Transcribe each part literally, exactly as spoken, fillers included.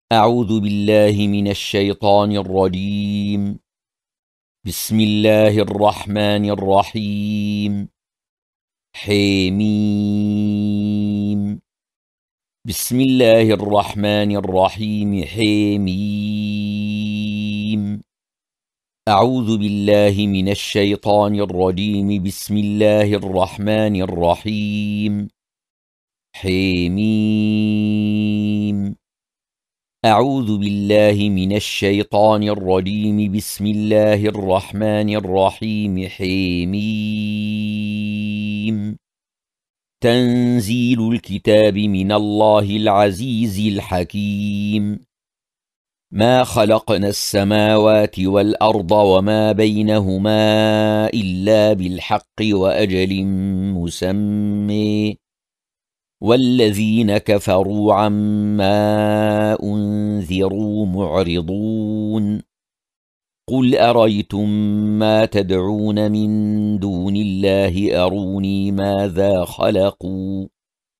أعوذ بالله من الشيطان الرجيم. بسم الله الرحمن الرحيم. حميم. بسم الله الرحمن الرحيم. حميم. أعوذ بالله من الشيطان الرجيم. بسم الله الرحمن الرحيم. حميم. أعوذ بالله من الشيطان الرجيم. بسم الله الرحمن الرحيم. حميم. تنزيل الكتاب من الله العزيز الحكيم. ما خلقنا السماوات والأرض وما بينهما إلا بالحق وأجل مسمى، والذين كفروا عما أنذروا معرضون. قل أريتم ما تدعون من دون الله أروني ماذا خلقوا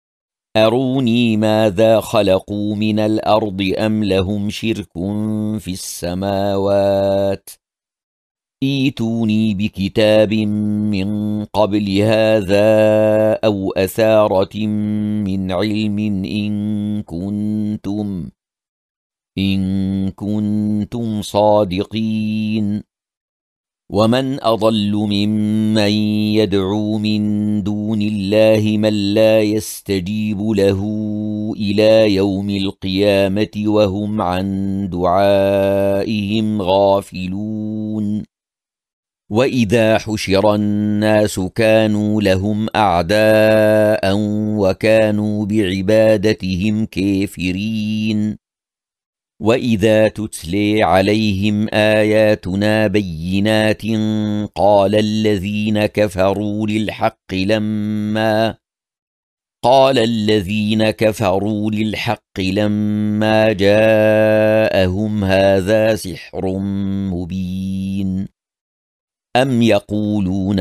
أروني ماذا خلقوا من الأرض أم لهم شرك في السماوات. ائتوني بكتاب من قبل هذا أو أثارة من علم إن كنتم إن كنتم صادقين. ومن أضل ممن يدعو من دون الله من لا يستجيب له إلى يوم القيامة وهم عن دعائهم غافلون. وإذا حشر الناس كانوا لهم أعداء وكانوا بعبادتهم كافرين. وإذا تتلي عليهم آياتنا بينات قال الذين كفروا للحق لما قال الذين كفروا للحق لما جاءهم هذا سحر مبين. أم يقولون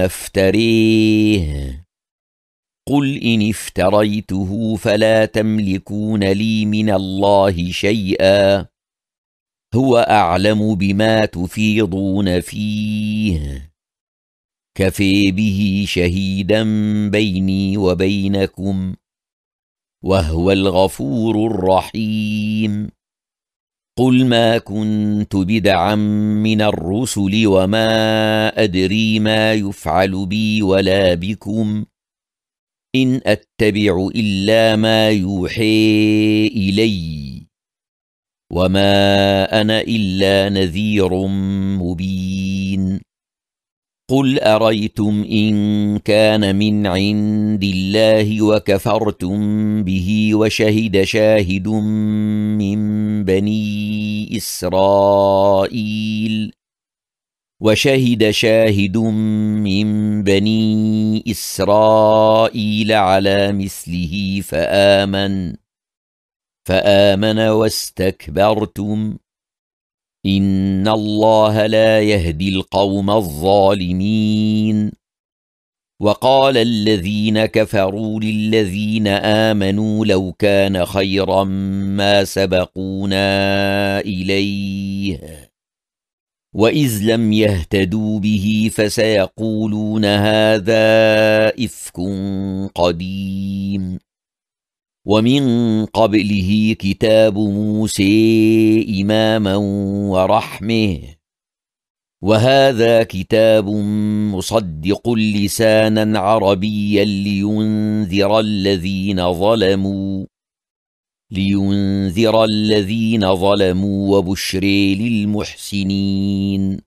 افتريه قل إن افتريته فلا تملكون لي من الله شيئا هو أعلم بما تفيضون فيه كفى به شهيدا بيني وبينكم وهو الغفور الرحيم. قل ما كنت بدعا من الرسل وما أدري ما يفعل بي ولا بكم إن أتبع إلا ما يوحي إلي وما أنا إلا نذير مبين. قل أريتم إن كان من عند الله وكفرتم به وشهد شاهد من بني إسرائيل وشهد شاهد من بني إسرائيل على مثله فآمن فآمن واستكبرتم إن الله لا يهدي القوم الظالمين. وقال الذين كفروا للذين آمنوا لو كان خيرا ما سبقونا إليه وإذ لم يهتدوا به فسيقولون هذا إفك قديم. ومن قبله كتاب موسى إماما ورحمة وهذا كتاب مصدق لسانا عربيا لينذر الذين ظلموا لينذر الذين ظلموا وبشر للمحسنين.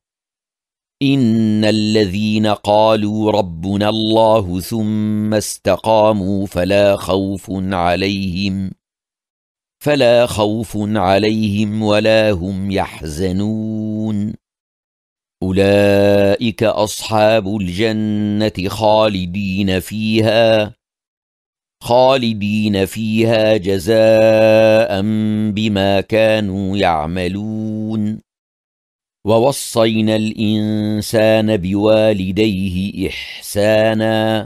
إن الذين قالوا ربنا الله ثم استقاموا فلا خوف عليهم فلا خوف عليهم ولا هم يحزنون. أولئك أصحاب الجنة خالدين فيها خالدين فيها جزاء بما كانوا يعملون. ووصينا الإنسان بوالديه إحسانا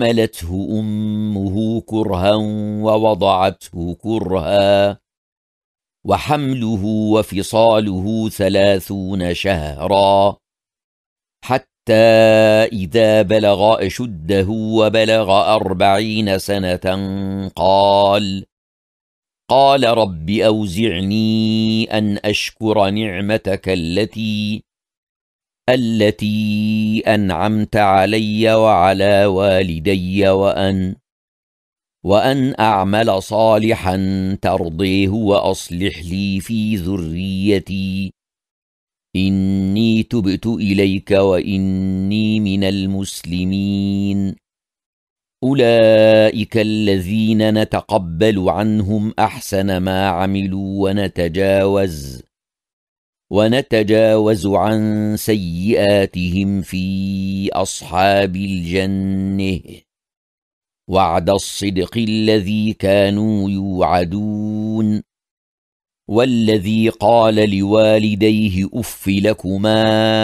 حملته أمه كرها ووضعته كرها وحمله وفصاله ثلاثون شهرا حتى إذا بلغ أشده وبلغ أربعين سنة قال قال رب أوزعني أن أشكر نعمتك التي التي أنعمت علي وعلى والدي وأن وأن أعمل صالحا ترضيه وأصلح لي في ذريتي إني تبت إليك وإني من المسلمين أولئك الذين نتقبل عنهم أحسن ما عملوا ونتجاوز ونتجاوز عن سيئاتهم في أصحاب الجنة وعد الصدق الذي كانوا يوعدون والذي قال لوالديه أف لكما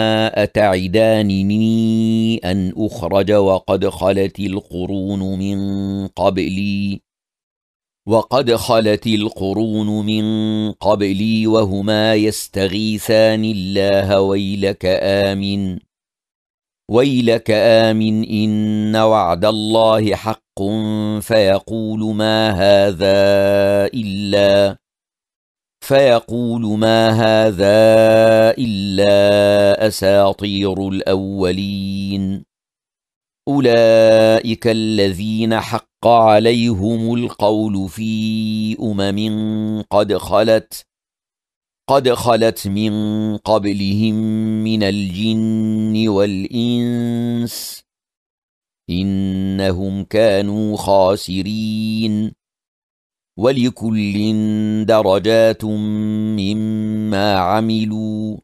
أتعدانني أن أخرج وقد خلت القرون من قبلي وقد خلت القرون من قبلي وهما يستغيثان الله ويلك آمن ويلك آمن إن وعد الله حق فيقول ما هذا إلا فيقول ما هذا إلا أساطير الأولين أولئك الذين حق عليهم القول في أمم قد خلت قد خلت من قبلهم من الجن والإنس إنهم كانوا خاسرين ولكل درجات مما عملوا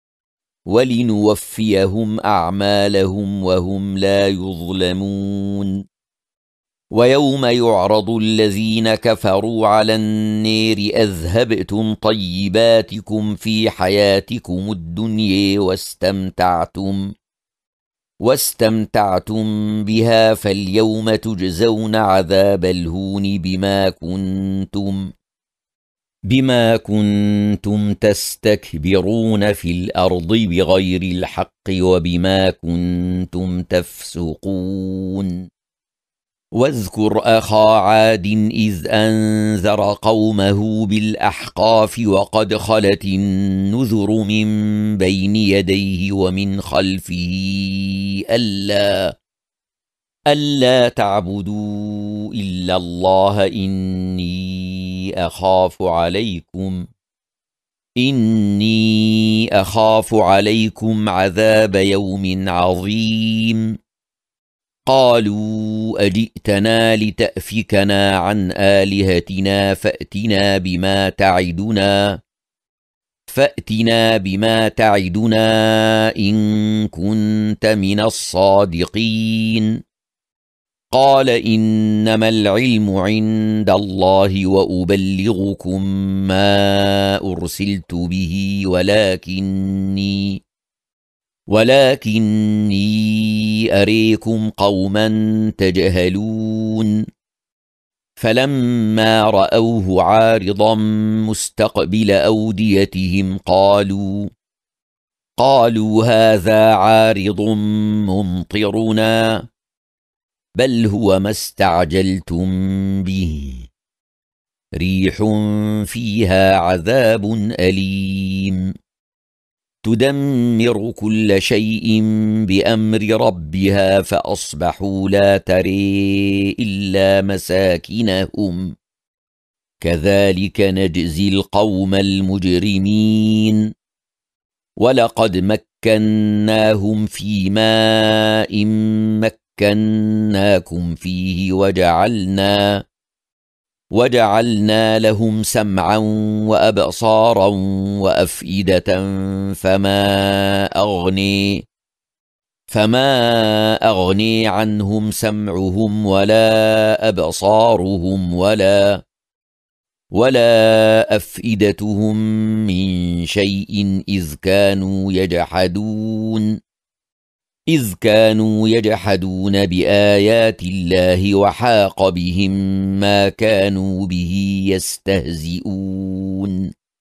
ولنوفيهم أعمالهم وهم لا يظلمون ويوم يعرض الذين كفروا على النار أذهبتم طيباتكم في حياتكم الدنيا واستمتعتم واستمتعتم بها فاليوم تجزون عذاب الهون بما كنتم بما كنتم تستكبرون في الأرض بغير الحق وبما كنتم تفسقون واذكر أخا عاد إذ أنذر قومه بالأحقاف وقد خلت النذر من بين يديه ومن خلفه ألا ألا تعبدوا إلا الله إني أخاف عليكم إني أخاف عليكم عذاب يوم عظيم قالوا أجئتنا لتأفكنا عن آلهتنا فأتنا بما تعدنا فأتنا بما تعدنا إن كنت من الصادقين قال إنما العلم عند الله وأبلغكم ما أرسلت به ولكني ولكني أريكم قوما تجهلون فلما رأوه عارضا مستقبل أوديتهم قالوا قالوا هذا عارض ممطرنا بل هو ما استعجلتم به ريح فيها عذاب أليم تدمر كل شيء بأمر ربها فأصبحوا لا تري إلا مساكنهم كذلك نجزي القوم المجرمين ولقد مكناهم في ماء مكناكم فيه وجعلنا وجعلنا لهم سمعا وأبصارا وأفئدة فما أغني فما أغني عنهم سمعهم ولا أبصارهم ولا ولا أفئدتهم من شيء إذ كانوا يجحدون إذ كانوا يجحدون بآيات الله وحاق بهم ما كانوا به يستهزئون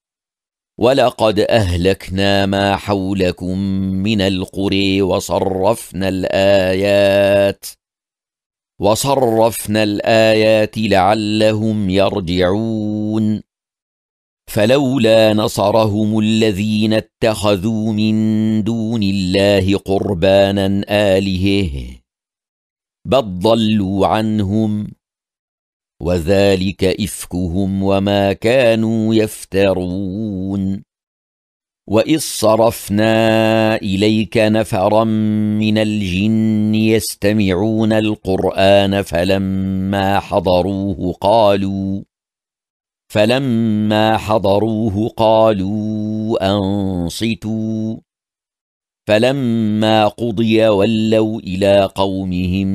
ولقد أهلكنا ما حولكم من القرى وصرفنا الآيات وصرفنا الآيات لعلهم يرجعون فلولا نصرهم الذين اتخذوا من دون الله قربانا آلهة بل ضلوا عنهم وذلك إفكهم وما كانوا يفترون وإذ صرفنا إليك نفرا من الجن يستمعون القرآن فلما حضروه قالوا فلما حضروه قالوا أنصتوا فلما قضي ولوا إلى قومهم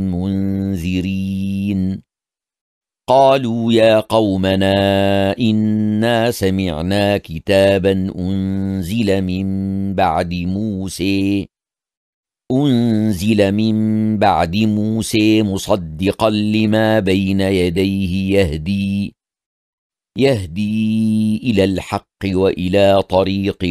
منذرين قالوا يا قومنا إنا سمعنا كتابا أنزل من بعد موسى أنزل من بعد موسى مصدقا لما بين يديه يهدي يهدي إلى الحق وإلى طريق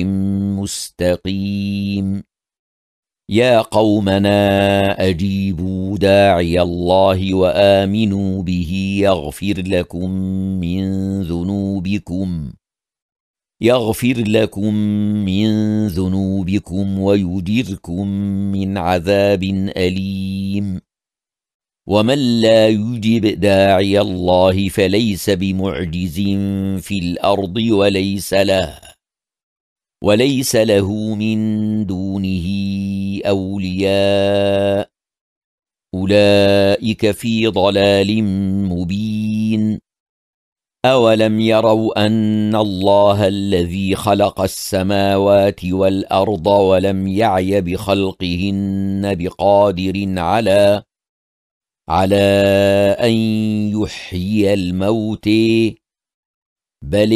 مستقيم يا قومنا أجيبوا داعي الله وآمنوا به يغفر لكم من ذنوبكم يغفر لكم من ذنوبكم ويجركم من عذاب أليم ومن لا يجب داعي الله فليس بمعجز في الأرض وليس له وليس له من دونه أولياء أولئك في ضلال مبين أولم يروا أن الله الذي خلق السماوات والأرض ولم يعي بخلقهن بقادر على على أن يحيي الموت بل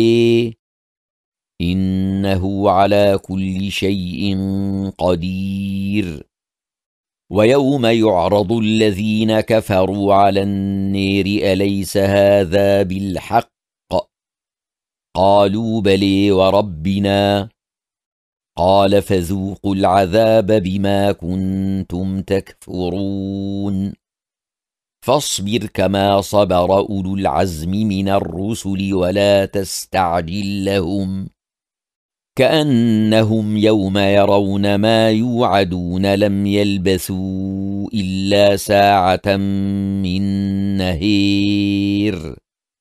إنه على كل شيء قدير ويوم يعرض الذين كفروا على النار أليس هذا بالحق قالوا بلى وربنا قال فذوقوا العذاب بما كنتم تكفرون فاصبر كما صبر أولو العزم من الرسل ولا تستعجل لهم كأنهم يوم يرون ما يوعدون لم يلبثوا إلا ساعة من نهير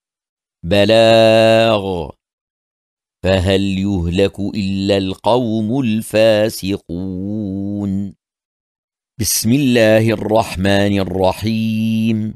بلاغ فهل يهلك إلا القوم الفاسقون بسم الله الرحمن الرحيم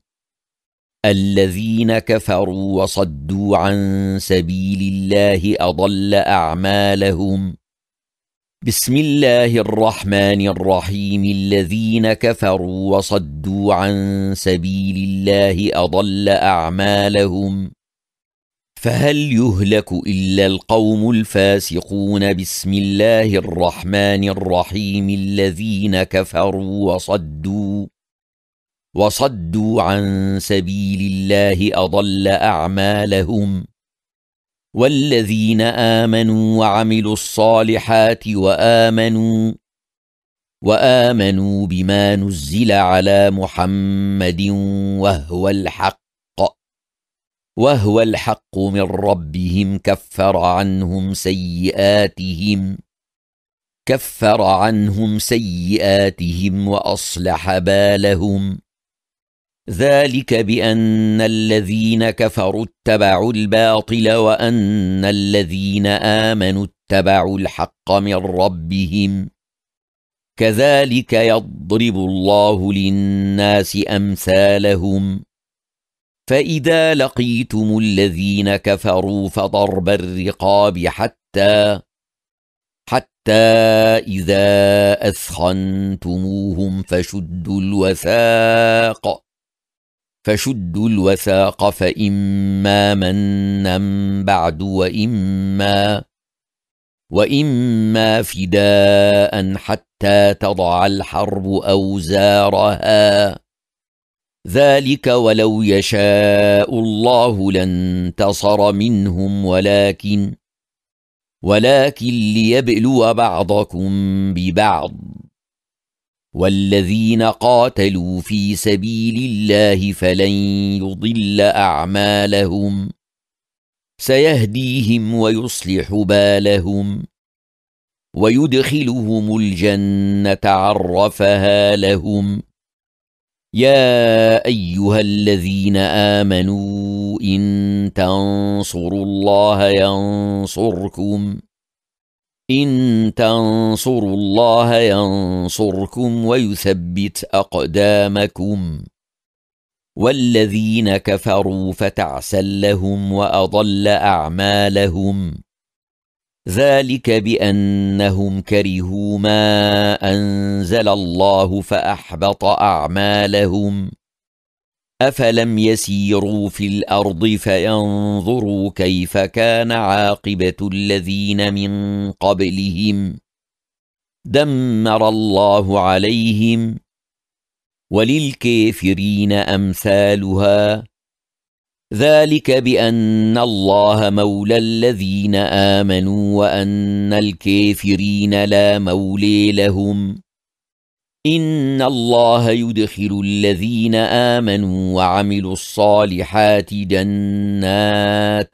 الذين كفروا وصدوا عن سبيل الله أضل أعمالهم بسم الله الرحمن الرحيم الذين كفروا وصدوا عن سبيل الله أضل أعمالهم فهل يهلك إلا القوم الفاسقون بسم الله الرحمن الرحيم الذين كفروا وصدوا وصدوا عن سبيل الله أضل أعمالهم والذين آمنوا وعملوا الصالحات وآمنوا وآمنوا بما نزل على محمد وهو الحق وهو الحق من ربهم كفر عنهم سيئاتهم كفر عنهم سيئاتهم وأصلح بالهم ذلك بأن الذين كفروا اتبعوا الباطل وأن الذين آمنوا اتبعوا الحق من ربهم كذلك يضرب الله للناس أمثالهم فإذا لقيتم الذين كفروا فضرب الرقاب حتى حتى إذا أثخنتموهم فشدوا الوثاق فشدوا الوثاق فإما منا بعد وإما وإما فداء حتى تضع الحرب أوزارها ذلك ولو يشاء الله لانتصر منهم ولكن ولكن ليبلو بعضكم ببعض. والذين قاتلوا في سبيل الله فلن يضل أعمالهم سيهديهم ويصلح بالهم ويدخلهم الجنة عرفها لهم. يا أيها الذين آمنوا إن تنصروا الله ينصركم إن تنصروا الله ينصركم ويثبت أقدامكم. والذين كفروا فتعسا لهم وأضل أعمالهم. ذلك بأنهم كرهوا ما أنزل الله فأحبط أعمالهم. أفلم يسيروا في الأرض فينظروا كيف كان عاقبة الذين من قبلهم دمر الله عليهم وللكافرين أمثالها. ذلك بأن الله مولى الذين آمنوا وأن الكافرين لا مولي لهم. إن الله يدخل الذين آمنوا وعملوا الصالحات جنات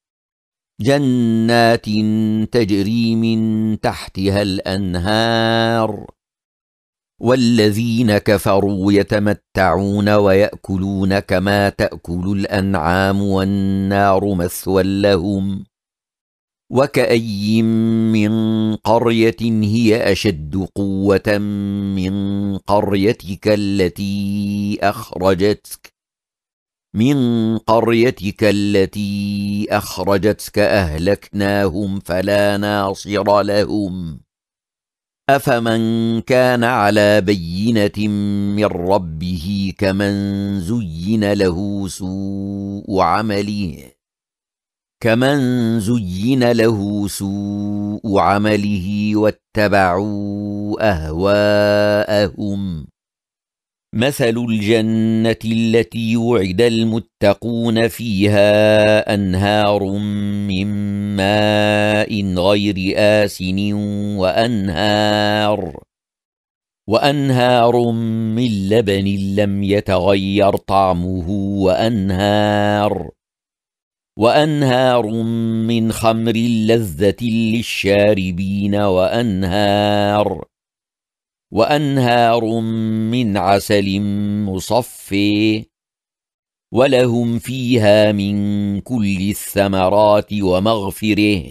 جنات تجري من تحتها الأنهار. والذين كفروا يتمتعون ويأكلون كما تأكل الأنعام والنار مثوى لهم. وكأي من قرية هي أشد قوة من قريتك التي أخرجتك من قريتك التي أخرجتك أهلكناهم فلا ناصر لهم. أفمن كان على بينة من ربه كمن زين له سوء عمله كمن زين له سوء عمله واتبعوا أهواءهم. مثل الجنة التي وعد المتقون فيها أنهار من ماء غير آسن وأنهار وأنهار من لبن لم يتغير طعمه وأنهار وأنهار من خمر لذة للشاربين وأنهار وأنهار من عسل مصفى ولهم فيها من كل الثمرات ومغفرة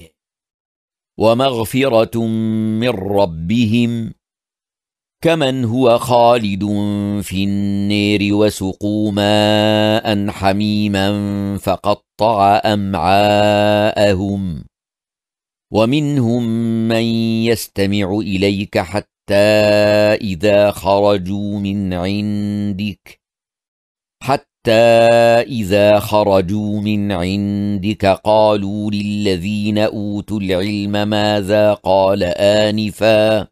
ومغفرة من ربهم كمن هو خالد في النار وسقوا ماء حميما فقطع أمعاءهم. ومنهم من يستمع إليك حتى إذا خرجوا من عندك حتى إذا خرجوا من عندك قالوا للذين أوتوا العلم ماذا قال آنفا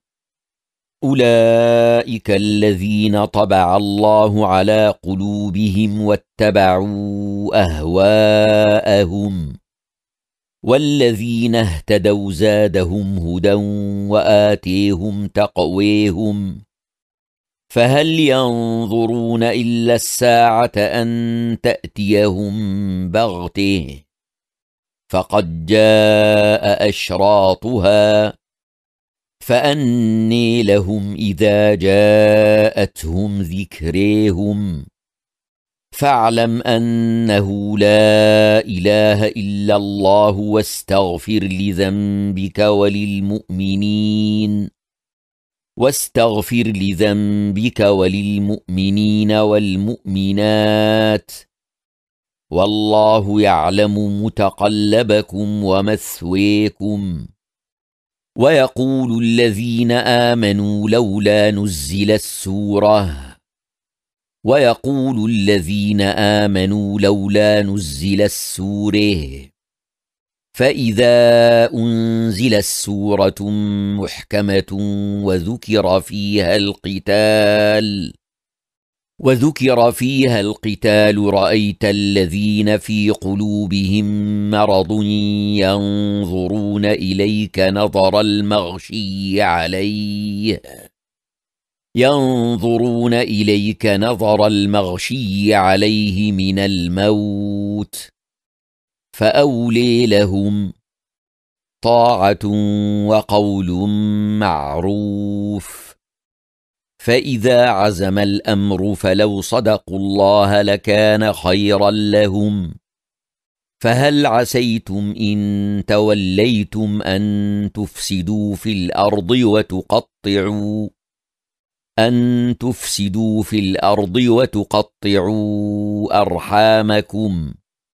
أولئك الذين طبع الله على قلوبهم واتبعوا أهواءهم. والذين اهتدوا زادهم هدى وآتيهم تقويهم. فهل ينظرون إلا الساعة أن تأتيهم بغته فقد جاء أشراطها فأني لهم إذا جاءتهم ذكريهم. فاعلم أنه لا إله إلا الله واستغفر لذنبك وللمؤمنين واستغفر لذنبك وللمؤمنين والمؤمنات والله يعلم متقلبكم ومثويكم. ويقول الذين آمنوا لولا نزل السورة ويقول الذين آمنوا لولا نزل السورة فإذا أنزل السورة محكمة وذكر فيها القتال وذكر فيها القتال رأيت الذين في قلوبهم مرض ينظرون إليك نظر المغشي عليه ينظرون إليك نظر المغشي عليه من الموت فأولي لهم طاعة وقول معروف. فإذا عزم الأمر فلو صدقوا الله لكان خيرا لهم. فهل عسيتم إن توليتم أن تفسدوا في الأرض وتقطعوا أن تفسدوا في الأرض وتقطعوا أرحامكم؟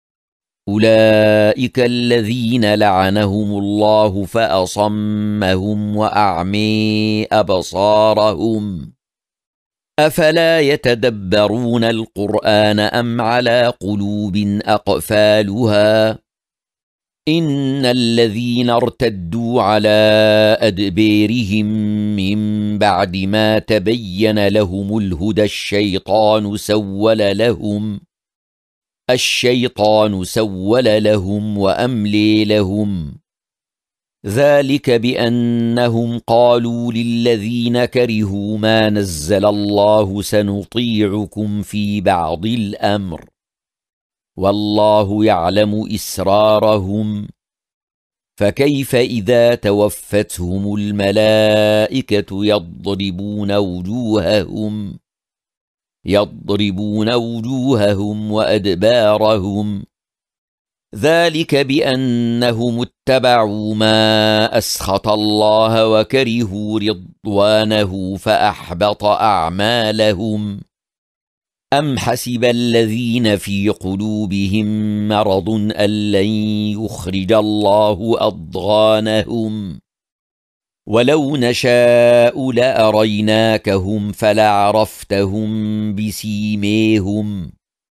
أولئك الذين لعنهم الله فأصمهم وأعمي أبصارهم. أفلا يتدبرون القرآن أم على قلوب أقفالها؟ إن الذين ارتدوا على أدبيرهم من بعد ما تبين لهم الهدى الشيطان سول لهم الشيطان سول لهم وأملي لهم. ذلك بأنهم قالوا للذين كرهوا ما نزل الله سنطيعكم في بعض الأمر والله يعلم إسرارهم. فكيف إذا توفتهم الملائكة يضربون وجوههم يضربون وجوههم وأدبارهم؟ ذلك بأنهم اتبعوا ما أسخط الله وكرهوا رضوانه فأحبط أعمالهم. أم حسب الذين في قلوبهم مرض أن لن يخرج الله أضغانهم؟ ولو نشاء لأريناكهم فلعرفتهم بسيميهم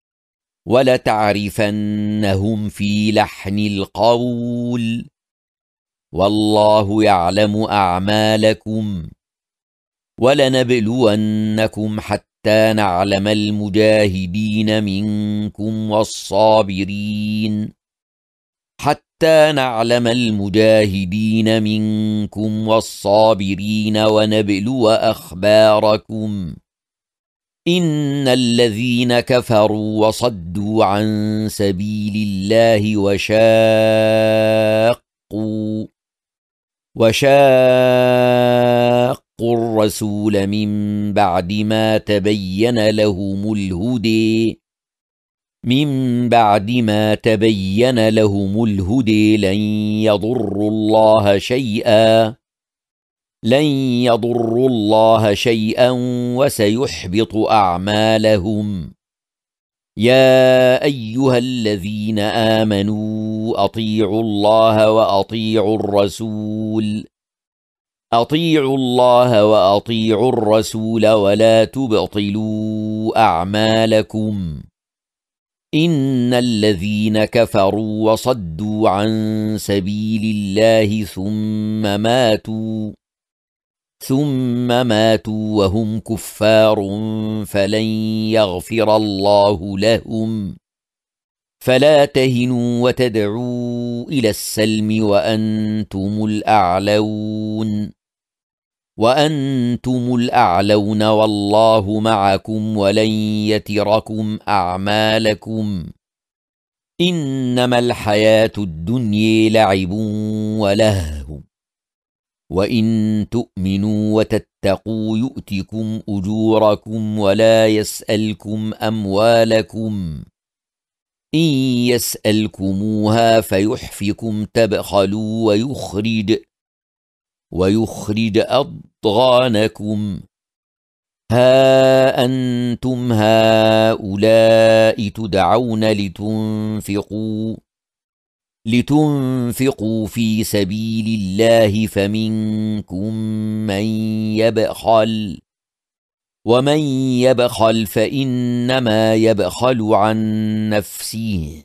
ولتعرفنهم في لحن القول والله يعلم أعمالكم. ولنبلونكم حتى نعلم المجاهدين منكم والصابرين حتى نعلم المجاهدين منكم والصابرين ونبلو أخباركم. إن الذين كفروا وصدوا عن سبيل الله وشاقوا وشاقوا الرسول من بعد ما تبين لهم الهدى من بعد ما تبين لهم الهدى لن يضروا الله شيئا لن يضروا الله شيئا وسيحبط أعمالهم. يا أيها الذين آمنوا أطيعوا الله وأطيعوا الرسول أطيعوا الله وأطيعوا الرسول ولا تبطلوا أعمالكم. إن الذين كفروا وصدوا عن سبيل الله ثم ماتوا ثم ماتوا وهم كفار فلن يغفر الله لهم. فلا تهنوا وتدعوا إلى السلم وأنتم الأعلون وأنتم الأعلون والله معكم ولن يتركم أعمالكم. إنما الحياة الدنيا لعب ولهو وإن تؤمنوا وتتقوا يؤتكم أجوركم ولا يسألكم أموالكم. إن يسألكموها فيحفكم تبخلوا ويخرج ويخرج أضغانكم. ها أنتم هؤلاء تدعون لتنفقوا لتنفقوا في سبيل الله فمنكم من يبخل ومن يبخل فإنما يبخل عن نفسه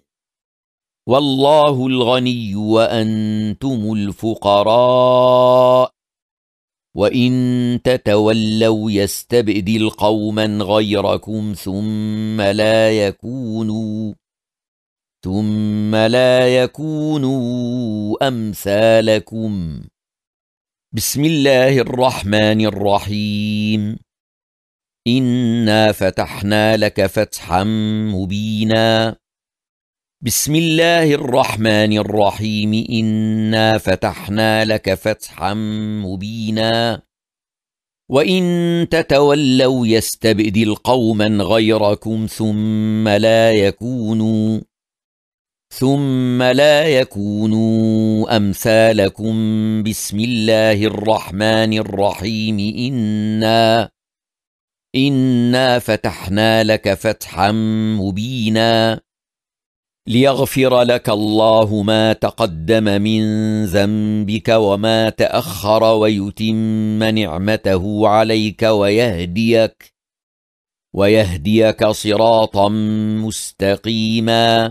والله الغني وأنتم الفقراء وإن تتولوا يستبدل قوما غيركم ثم لا يكونوا ثم لا يكونوا أمثالكم. بسم الله الرحمن الرحيم. إنا فتحنا لك فتحا مبينا. بسم الله الرحمن الرحيم. إنا فتحنا لك فتحا مبينا. وإن تتولوا يستبدل قوما غيركم ثم لا يكونوا ثم لا يكونوا أمثالكم. بسم الله الرحمن الرحيم. إنا إنا فتحنا لك فتحا مبينا ليغفر لك الله ما تقدم من ذنبك وما تأخر ويتم نعمته عليك ويهديك ويهديك صراطا مستقيما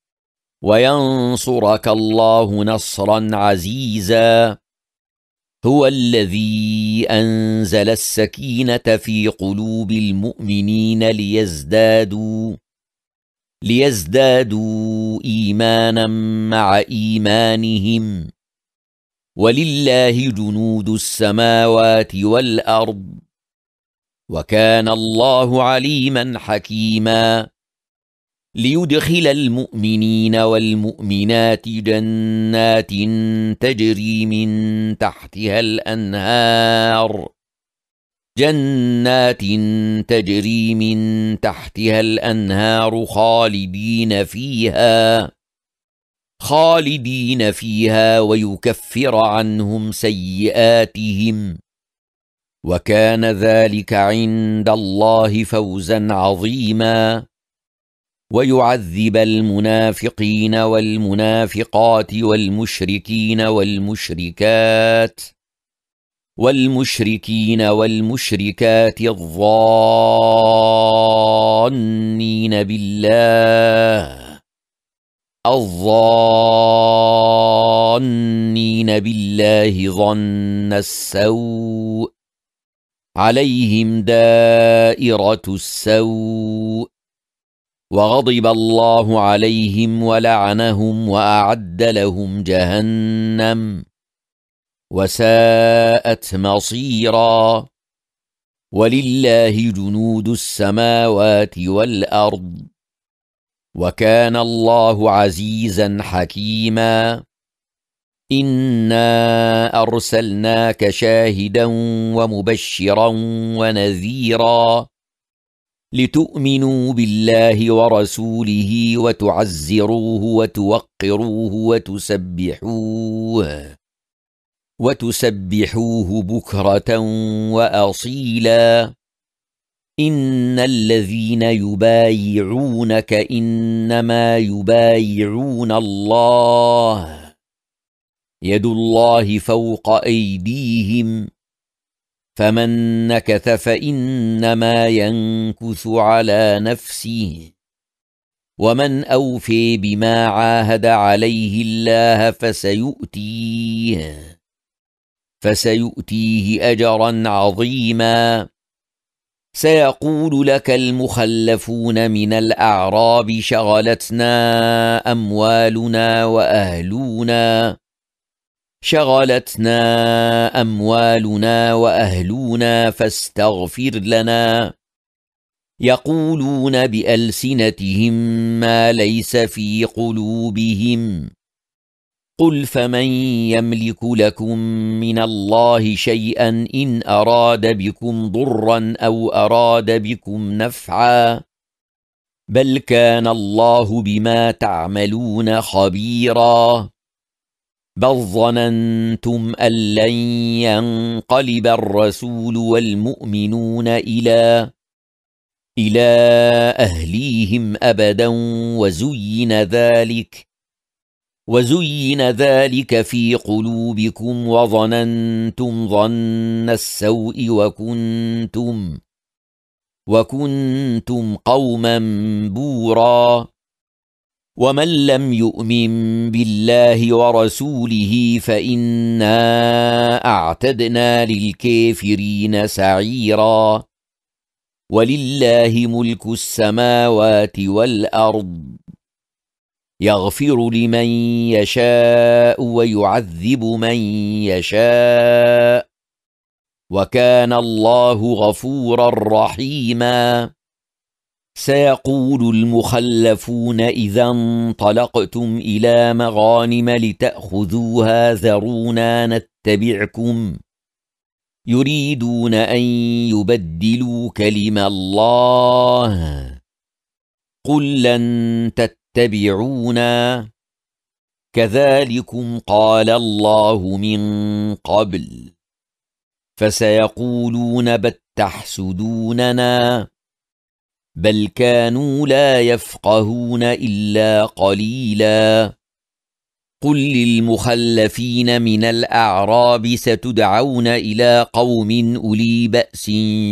وينصرك الله نصرا عزيزا. هو الذي أنزل السكينة في قلوب المؤمنين ليزدادوا ليزدادوا إيمانا مع إيمانهم ولله جنود السماوات والأرض وكان الله عليما حكيما. ليدخل المؤمنين والمؤمنات جنات تجري من تحتها الأنهار جنات تجري من تحتها الأنهار خالدين فيها خالدين فيها ويكفر عنهم سيئاتهم وكان ذلك عند الله فوزا عظيما. ويعذب المنافقين والمنافقات والمشركين والمشركات والمشركين والمشركات الظانين بالله الظانين بالله ظن السوء عليهم دائرة السوء وغضب الله عليهم ولعنهم وأعد لهم جهنم وساءت مصيرا. ولله جنود السماوات والأرض وكان الله عزيزا حكيما. إنا أرسلناك شاهدا ومبشرا ونذيرا لتؤمنوا بالله ورسوله وتعزروه وتوقروه وتسبحوه وتسبحوه بكرة وأصيلا. إن الذين يبايعونك إنما يبايعون الله يد الله فوق أيديهم فمن نكث فإنما ينكث على نفسه ومن أوفي بما عاهد عليه الله فسيؤتيه فسيؤتيه أجرا عظيما. سيقول لك المخلفون من الأعراب شغلتنا أموالنا وأهلنا شغلتنا أموالنا وأهلنا فاستغفر لنا. يقولون بألسنتهم ما ليس في قلوبهم. قل فمن يملك لكم من الله شيئا إن أراد بكم ضرا أو أراد بكم نفعا بل كان الله بما تعملون خبيرا. بل ظننتم أن لن ينقلب الرسول والمؤمنون إلى إلى أهليهم أبدا وزين ذلك وزين ذلك في قلوبكم وظننتم ظن السوء وكنتم وكنتم قوما بورا. ومن لم يؤمن بالله ورسوله فإنا أعتدنا للكافرين سعيرا ولله ملك السماوات والأرض يغفر لمن يشاء ويعذب من يشاء وكان الله غفورا رحيما سيقول المخلفون إذا انطلقتم إلى مغانم لتأخذوها ذرونا نتبعكم يريدون أن يبدلوا كلم الله قل لن تتبعونا كذلكم قال الله من قبل فسيقولون بل تحسدوننا بل كانوا لا يفقهون إلا قليلا قل للمخلفين من الأعراب ستدعون إلى قوم أولي بأس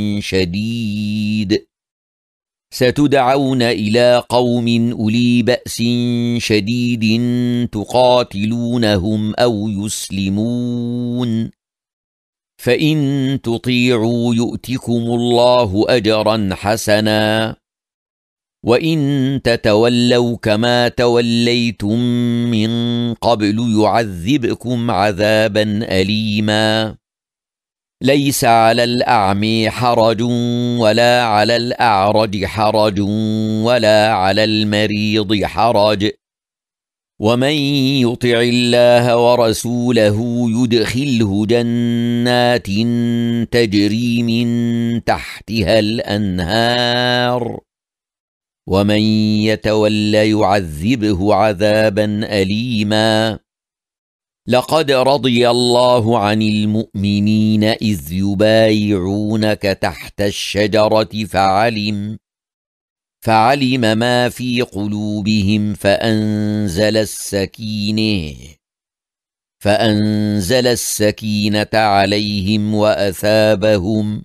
شديد ستدعون إلى قوم أولي بأس شديد تقاتلونهم أو يسلمون فإن تطيعوا يؤتكم الله أجرا حسنا وإن تتولوا كما توليتم من قبل يعذبكم عذابا أليما ليس على الأعمي حرج ولا على الأعرج حرج ولا على المريض حرج ومن يطع الله ورسوله يدخله جنات تجري من تحتها الأنهار ومن يتولى يعذبه عذابا أليما لقد رضي الله عن المؤمنين إذ يبايعونك تحت الشجرة فعلم فعلم ما في قلوبهم فأنزل السكينة فأنزل السكينة عليهم وأثابهم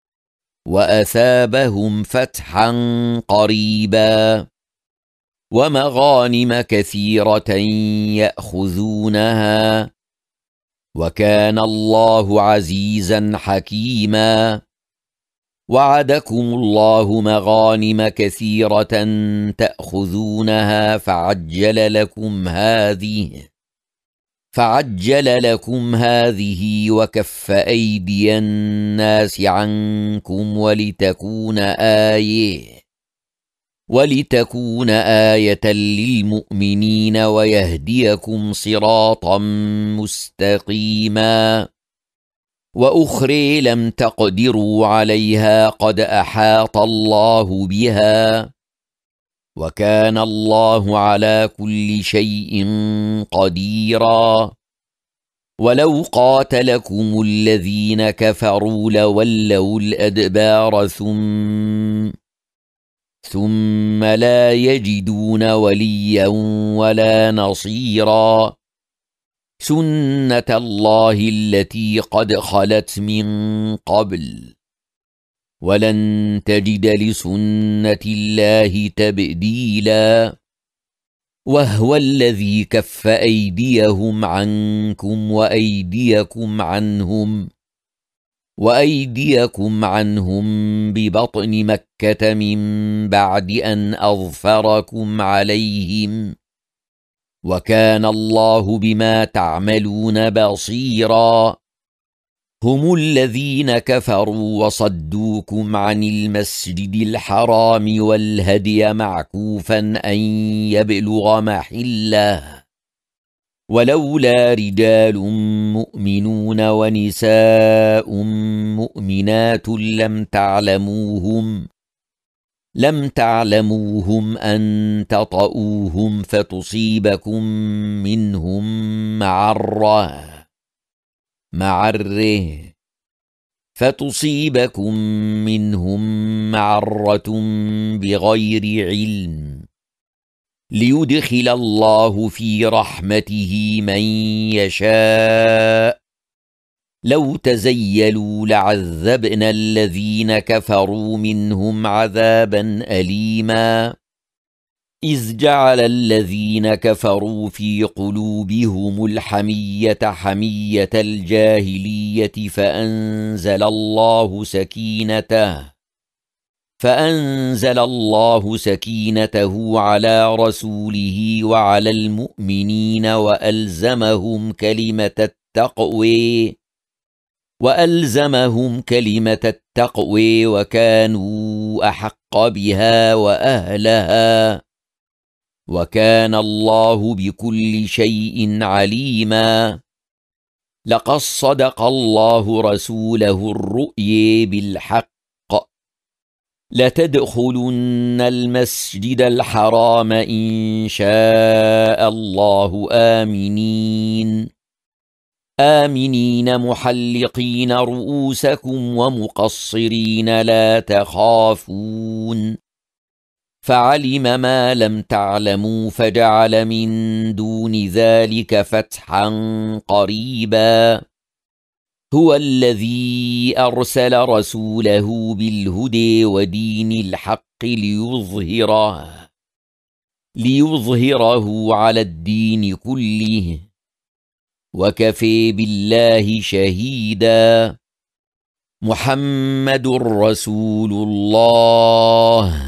وأثابهم فتحا قريبا ومغانم كثيرة يأخذونها وكان الله عزيزا حكيما وعدكم الله مغانم كثيرة تأخذونها فعجل لكم هذه فعجل لكم هذه وكف أيدي الناس عنكم ولتكون آية ولتكون آية للمؤمنين ويهديكم صراطا مستقيما وأخرى لم تقدروا عليها قد أحاط الله بها وكان الله على كل شيء قديرا ولو قاتلكم الذين كفروا لولوا الأدبار ثم ثم لا يجدون وليا ولا نصيرا سنة الله التي قد خلت من قبل ولن تجد لسنة الله تبديلا وهو الذي كف أيديهم عنكم وأيديكم عنهم وأيديكم عنهم ببطن مكة من بعد أن أظفركم عليهم وكان الله بما تعملون بصيرا هم الذين كفروا وصدوكم عن المسجد الحرام والهدي معكوفا أن يبلغ محله ولولا رجال مؤمنون ونساء مؤمنات لم تعلموهم لم تعلموهم أن تطؤوهم فتصيبكم منهم معرة معره فتصيبكم منهم معرة بغير علم ليدخل الله في رحمته من يشاء لو تزيلوا لعذبنا الذين كفروا منهم عذابا أليما إذ جعل الذين كفروا في قلوبهم الحمية حمية الجاهلية فأنزل الله سكينته فأنزل الله سكينته على رسوله وعلى المؤمنين وألزمهم كلمة التقوى وألزمهم كلمة التقوى وكانوا أحق بها وأهلها وكان الله بكل شيء عليما. لقد صدق الله رسوله الرؤيا بالحق لتدخلن المسجد الحرام إن شاء الله آمنين آمنين محلقين رؤوسكم ومقصرين لا تخافون فعلم ما لم تعلموا فجعل من دون ذلك فتحا قريبا. هو الذي أرسل رسوله بالهدى ودين الحق ليظهره ليظهره على الدين كله وكفى بالله شهيدا. محمد رسول الله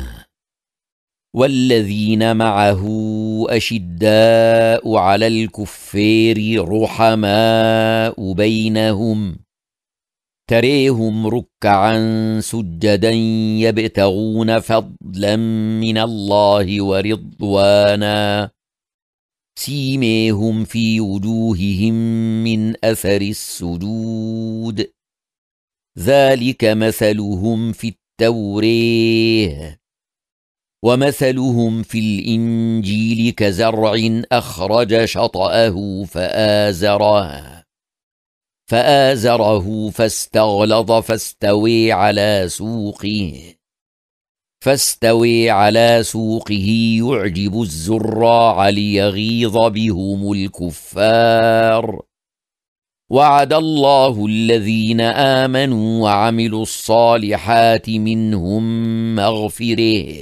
والذين معه أشداء على الكفار رحماء بينهم تريهم ركعا سجدا يبتغون فضلا من الله ورضوانا سيماهم في وجوههم من أثر السجود ذلك مثلهم في التوراة ومثلهم في الإنجيل كزرع أخرج شطأه فآزره فآزره فاستغلظ فاستوي على سوقه فاستوي على سوقه يعجب الزراع ليغيظ بهم الكفار. وعد الله الذين آمنوا وعملوا الصالحات منهم مغفرة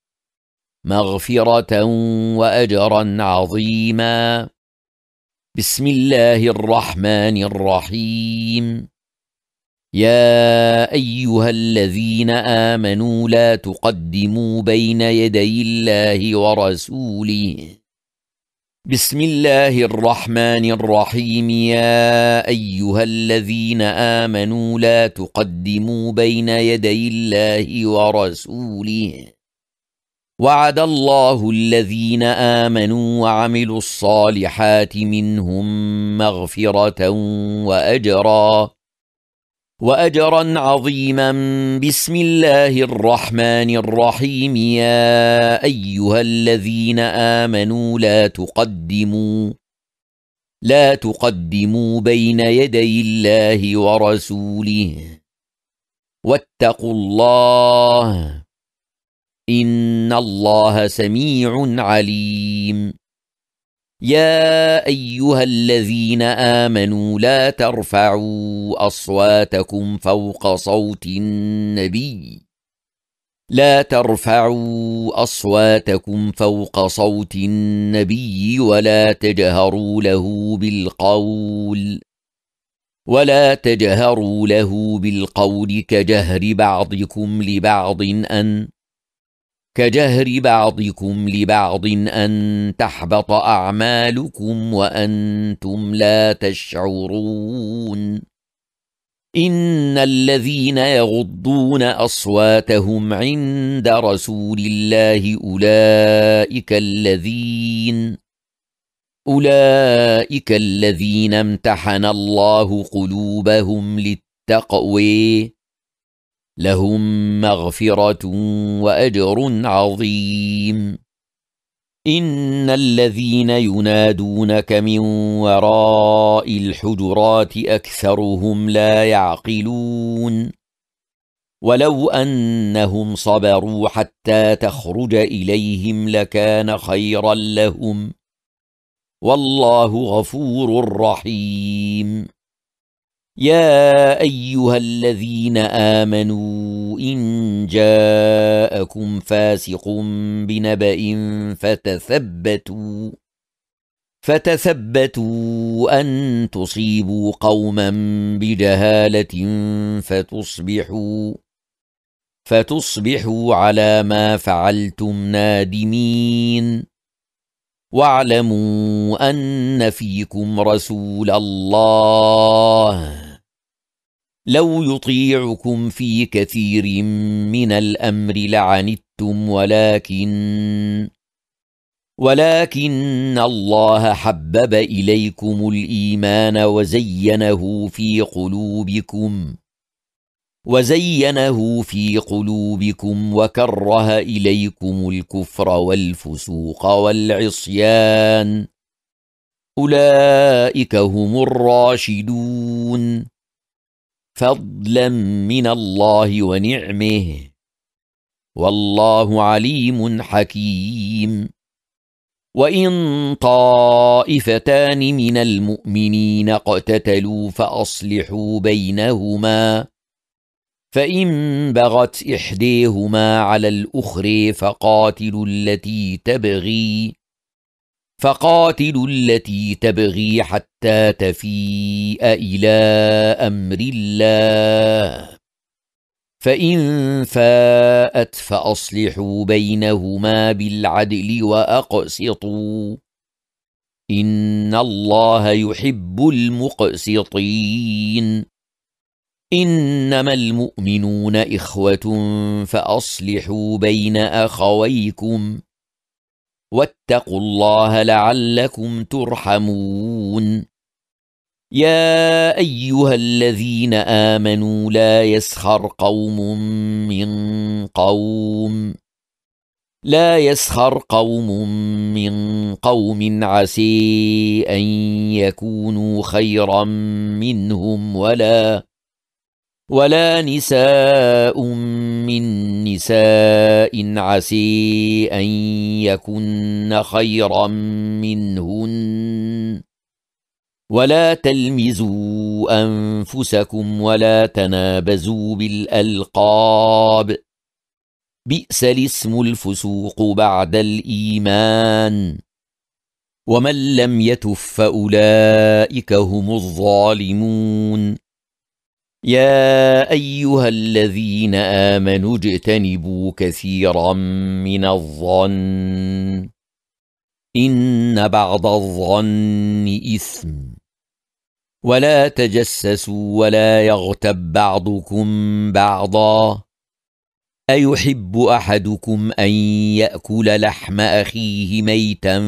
مغفرة وأجرا عظيما. بسم الله الرحمن الرحيم. يا أيها الذين آمنوا لا تقدموا بين يدي الله ورسوله. بسم الله الرحمن الرحيم. يا أيها الذين آمنوا لا تقدموا بين يدي الله ورسوله. وعد الله الذين آمنوا وعملوا الصالحات منهم مغفرة وأجرا وأجرا عظيما. بسم الله الرحمن الرحيم. يا أيها الذين آمنوا لا تقدموا لا تقدموا بين يدي الله ورسوله واتقوا الله إن الله سميع عليم. يا أيها الذين آمنوا لا ترفعوا أصواتكم فوق صوت النبي لا ترفعوا أصواتكم فوق صوت النبي ولا تجهروا له بالقول ولا تجهروا له بالقول كجهر بعضكم لبعض أن كجهر بعضكم لبعض أن تحبط أعمالكم وأنتم لا تشعرون. إن الذين يغضون أصواتهم عند رسول الله أولئك الذين أولئك الذين امتحن الله قلوبهم للتقوى لهم مغفرة وأجر عظيم. إن الذين ينادونك من وراء الحجرات أكثرهم لا يعقلون. ولو أنهم صبروا حتى تخرج إليهم لكان خيرا لهم والله غفور رحيم. يا أيها الذين آمنوا إن جاءكم فاسق بنبأ فتثبتوا فتثبتوا أن تصيبوا قوما بجهالة فتصبحوا فتصبحوا على ما فعلتم نادمين. واعلموا أن فيكم رسول الله لو يطيعكم في كثير من الأمر لعنتم ولكن ولكن الله حبب إليكم الإيمان وزينه في قلوبكم وزينه في قلوبكم وكره إليكم الكفر والفسوق والعصيان أولئك هم الراشدون فضلا من الله ونعمه والله عليم حكيم. وإن طائفتان من المؤمنين اقتتلوا فأصلحوا بينهما فإن بغت إحداهما على الأخرى فقاتلوا التي تبغي فقاتلوا التي تبغي حتى تفيء إلى أمر الله فإن فاءت فأصلحوا بينهما بالعدل وأقسطوا إن الله يحب المقسطين. إنما المؤمنون إخوة فأصلحوا بين أخويكم واتقوا الله لعلكم ترحمون. يا أيها الذين آمنوا لا يسخر قوم من قوم لا يسخر قوم من قوم عسى أن يكونوا خيرا منهم ولا ولا نساء من نساء عسى أن يكن خيرا منهن ولا تلمزوا أنفسكم ولا تنابزوا بالألقاب بئس الاسم الفسوق بعد الإيمان ومن لم يتف فأولئك هم الظالمون. يا أيها الذين آمنوا اجتنبوا كثيرا من الظن إن بعض الظن إثم ولا تجسسوا ولا يغتب بعضكم بعضا أيحب أحدكم أن يأكل لحم أخيه ميتا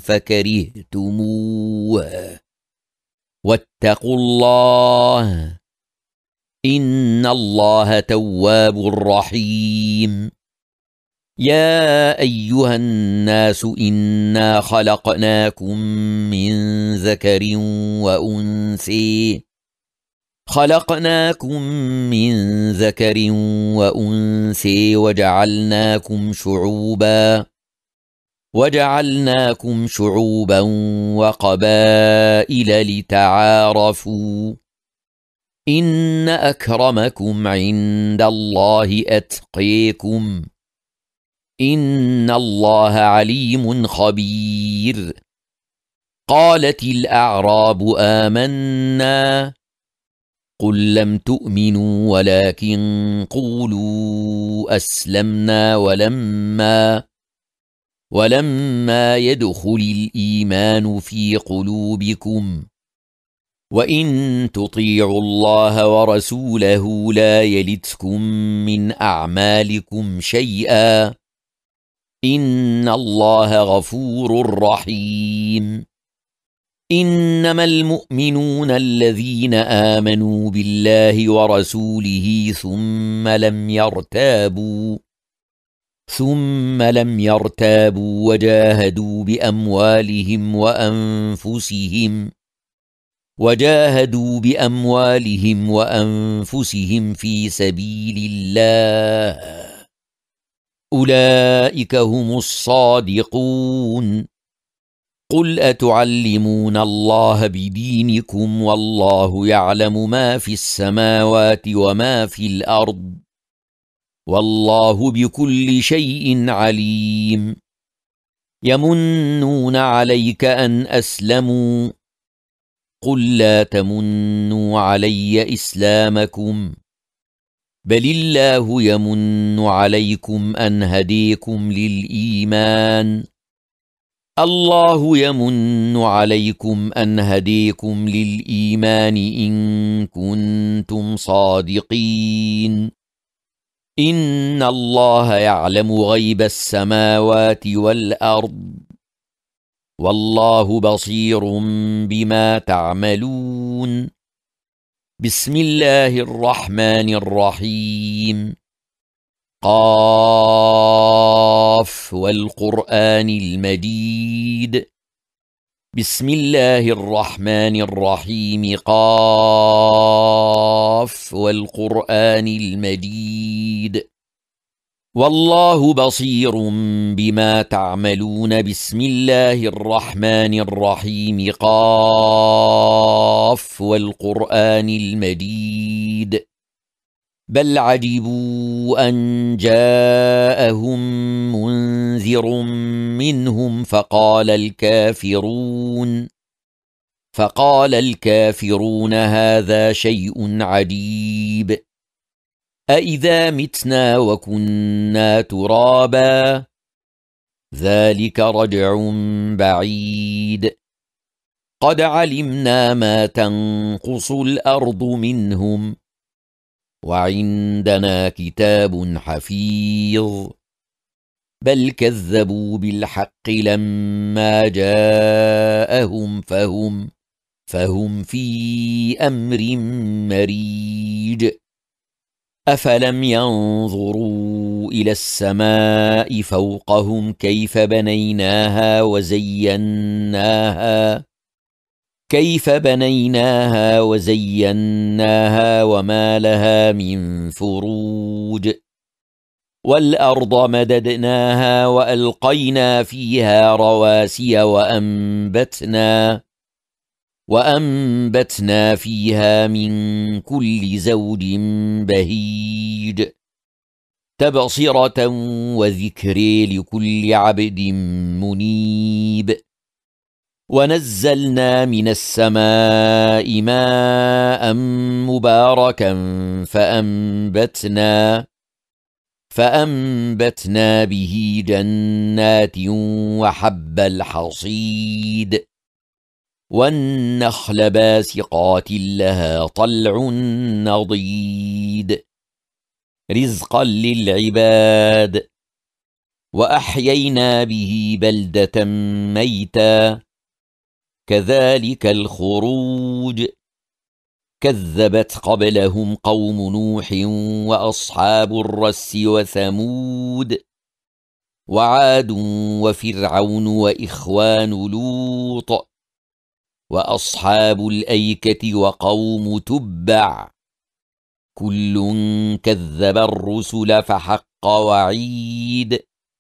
فكرهتموه واتقوا الله إن الله تواب رحيم. يا أيها الناس إنا خلقناكم من ذكر وأنثى خلقناكم من ذكر وأنثى وجعلناكم شعوبا وجعلناكم شعوبا وقبائل لتعارفوا إن أكرمكم عند الله أتقيكم إن الله عليم خبير. قالت الأعراب آمنا قل لم تؤمنوا ولكن قولوا أسلمنا ولما ولما يدخل الإيمان في قلوبكم وإن تطيعوا الله ورسوله لا يلتكم من أعمالكم شيئا إن الله غفور رحيم. إنما المؤمنون الذين آمنوا بالله ورسوله ثم لم يرتابوا ثم لم يرتابوا وجاهدوا بأموالهم وأنفسهم وجاهدوا بأموالهم وأنفسهم في سبيل الله أولئك هم الصادقون. قل أتعلمون الله بدينكم والله يعلم ما في السماوات وما في الأرض والله بكل شيء عليم يمنون عليك أن أسلموا قل لا تمنوا علي إسلامكم بل الله يمن عليكم أن هديكم للإيمان الله يمن عليكم أن هديكم للإيمان إن كنتم صادقين إن الله يعلم غيب السماوات والأرض والله بصير بما تعملون بسم الله الرحمن الرحيم قاف والقرآن المجيد بسم الله الرحمن الرحيم قاف والقرآن المجيد والله بصير بما تعملون بسم الله الرحمن الرحيم قاف والقرآن المجيد بل عجبوا أن جاءهم منذر منهم فقال الكافرون فقال الكافرون هذا شيء عجيب أإذا متنا وكنا ترابا ذلك رجع بعيد قد علمنا ما تنقص الأرض منهم وعندنا كتاب حفيظ بل كذبوا بالحق لما جاءهم فهم فهم في أمر مريج أفلم ينظروا إلى السماء فوقهم كيف بنيناها وزيناها كيف بنيناها وزيناها وما لها من فروج والأرض مددناها وألقينا فيها رواسي وأنبتنا وأنبتنا فيها من كل زوج بهيج تبصرة وذكر لكل عبد منيب ونزلنا من السماء ماء مباركا فأنبتنا فأنبتنا به جنات وحب الحصيد والنخل باسقات لها طلع نضيد رزقا للعباد وأحيينا به بلدة ميتا كذلك الخروج كذبت قبلهم قوم نوح وأصحاب الرس وثمود وعاد وفرعون وإخوان لوط وأصحاب الأيكة وقوم تبع كل كذب الرسل فحق وعيد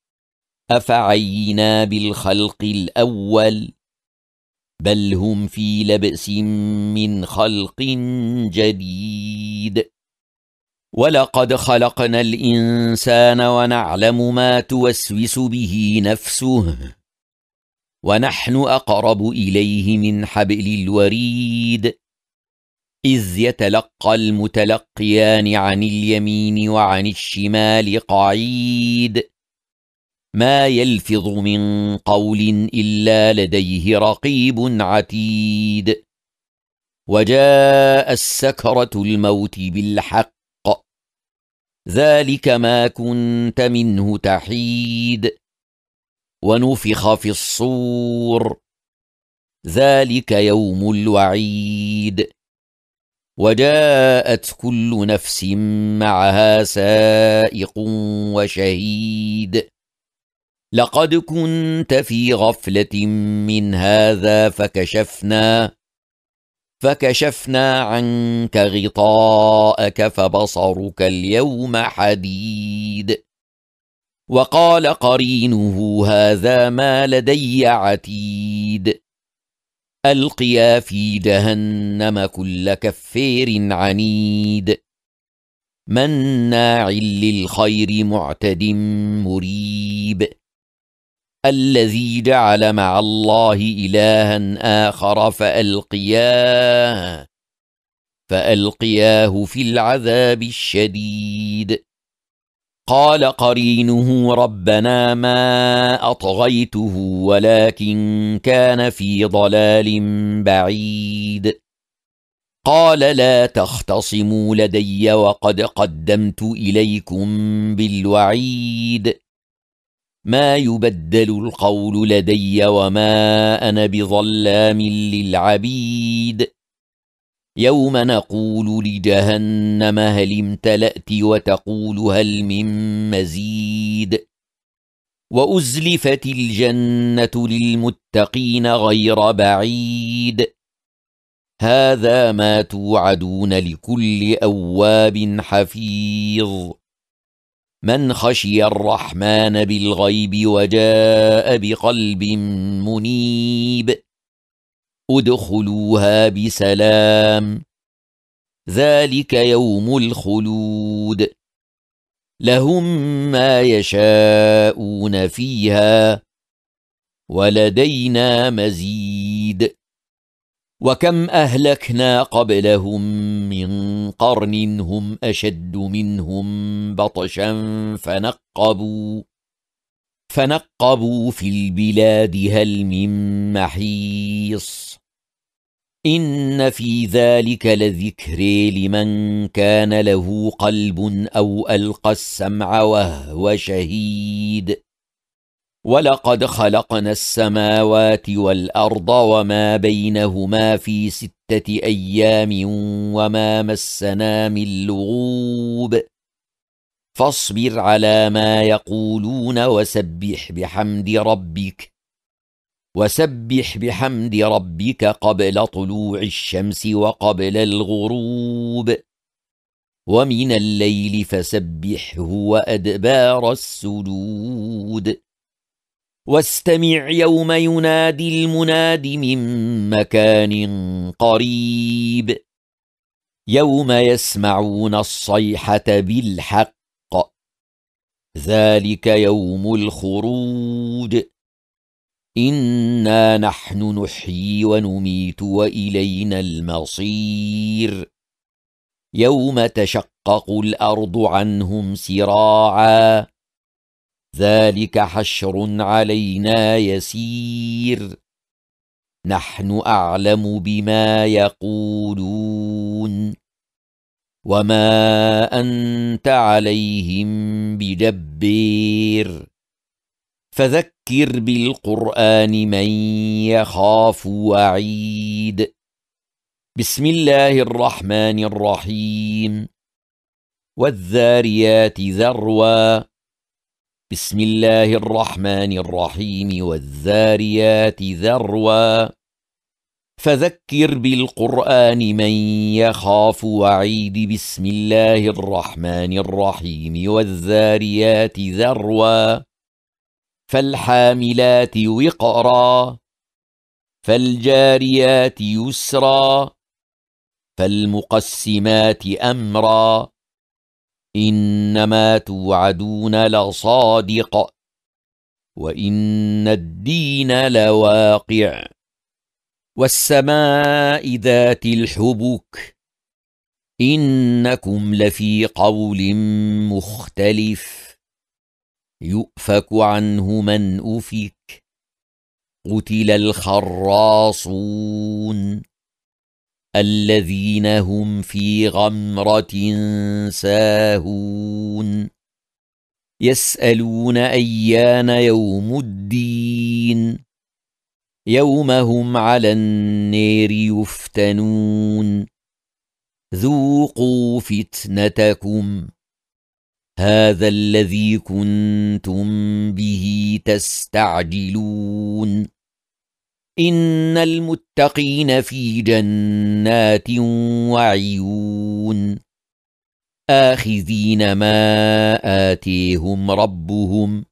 أفعينا بالخلق الأول بل هم في لبس من خلق جديد ولقد خلقنا الإنسان ونعلم ما توسوس به نفسه ونحن أقرب إليه من حبل الوريد إذ يتلقى المتلقيان عن اليمين وعن الشمال قعيد ما يلفظ من قول إلا لديه رقيب عتيد وجاء السكرة الموت بالحق ذلك ما كنت منه تحيد ونفخ في الصور ذلك يوم الوعيد وجاءت كل نفس معها سائق وشهيد لقد كنت في غفلة من هذا فكشفنا فكشفنا عنك غطاءك فبصرك اليوم حديد وقال قرينه هذا ما لدي عتيد ألقيا في جهنم كل كفير عنيد مناع للخير معتد مريب الذي جعل مع الله إلها آخر فألقياه فألقياه في العذاب الشديد قال قرينه ربنا ما أطغيته ولكن كان في ضلال بعيد قال لا تختصموا لدي وقد قدمت إليكم بالوعيد ما يبدل القول لدي وما أنا بظلام للعبيد يوم نقول لجهنم هل امتلأت وتقول هل من مزيد وأزلفت الجنة للمتقين غير بعيد هذا ما توعدون لكل أواب حفيظ من خشي الرحمن بالغيب وجاء بقلب منيب ادخلوها بسلام ذلك يوم الخلود لهم ما يشاءون فيها ولدينا مزيد وكم أهلكنا قبلهم من قرن هم أشد منهم بطشا فنقبوا فنقبوا في البلاد هل من محيص إن في ذلك لذكر لمن كان له قلب أو ألقى السمع وهو شهيد ولقد خلقنا السماوات والأرض وما بينهما في ستة أيام وما مسنا من لغوب فاصبر على ما يقولون وسبح بحمد ربك وسبح بحمد ربك قبل طلوع الشمس وقبل الغروب ومن الليل فسبحه وأدبار السجود واستمع يوم ينادي المناد من مكان قريب يوم يسمعون الصيحة بالحق ذلك يوم الخروج إنا نحن نحيي ونميت وإلينا المصير يوم تشقق الأرض عنهم سراعا ذلك حشر علينا يسير نحن أعلم بما يقولون وما أنت عليهم بجبير فذكر بالقرآن من يخاف وعيد بسم الله الرحمن الرحيم والذاريات ذروا بسم الله الرحمن الرحيم والذاريات ذروا فذكر بالقرآن من يخاف وعيد بسم الله الرحمن الرحيم والذاريات ذروا فالحاملات وقرا فالجاريات يسرا فالمقسمات أمرا إنما توعدون لصادق وإن الدين لواقع والسماء ذات الحبك إنكم لفي قول مختلف يؤفك عنه من أفك قتل الخراصون الذين هم في غمرة ساهون يسألون أيان يوم الدين يوم هم على النار يفتنون ذوقوا فتنتكم هذا الذي كنتم به تستعجلون إن المتقين في جنات وعيون آخذين ما آتيهم ربهم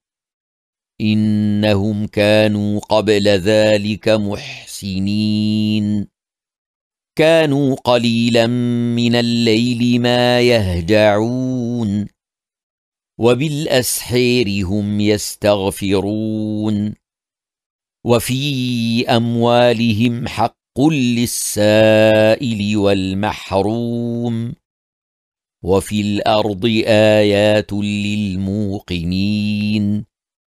إنهم كانوا قبل ذلك محسنين كانوا قليلا من الليل ما يهجعون وبالأسحير هم يستغفرون وفي أموالهم حق للسائل والمحروم وفي الأرض آيات للموقنين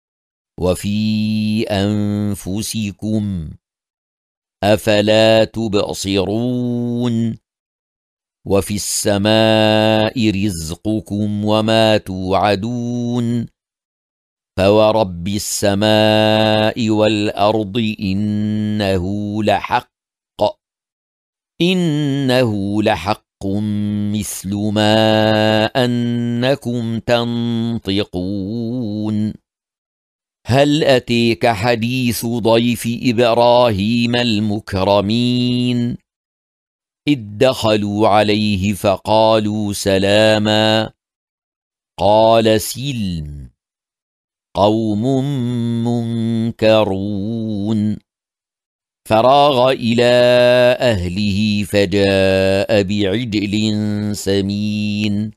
وفي أنفسكم أفلا تبصرون وفي السماء رزقكم وما توعدون فورب السماء والأرض إنه لحق إنه لحق مثل ما أنكم تنطقون هل أتيك حديث ضيف إبراهيم المكرمين إذ دخلوا عليه فقالوا سلاما قال سلم قوم منكرون فراغ إلى أهله فجاء بعجل سمين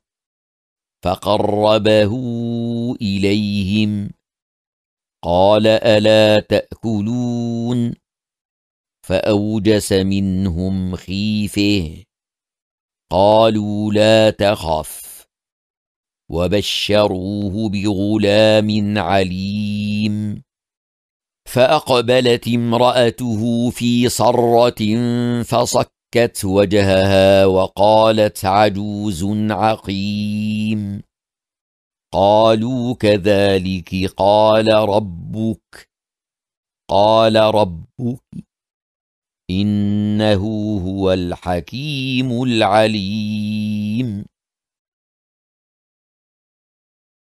فقربه إليهم قال ألا تأكلون فأوجس منهم خيفة قالوا لا تخف وبشروه بغلام عليم فأقبلت امرأته في صرة فصكت وجهها وقالت عجوز عقيم قالوا كذلك قال ربك قال ربك إنه هو الحكيم العليم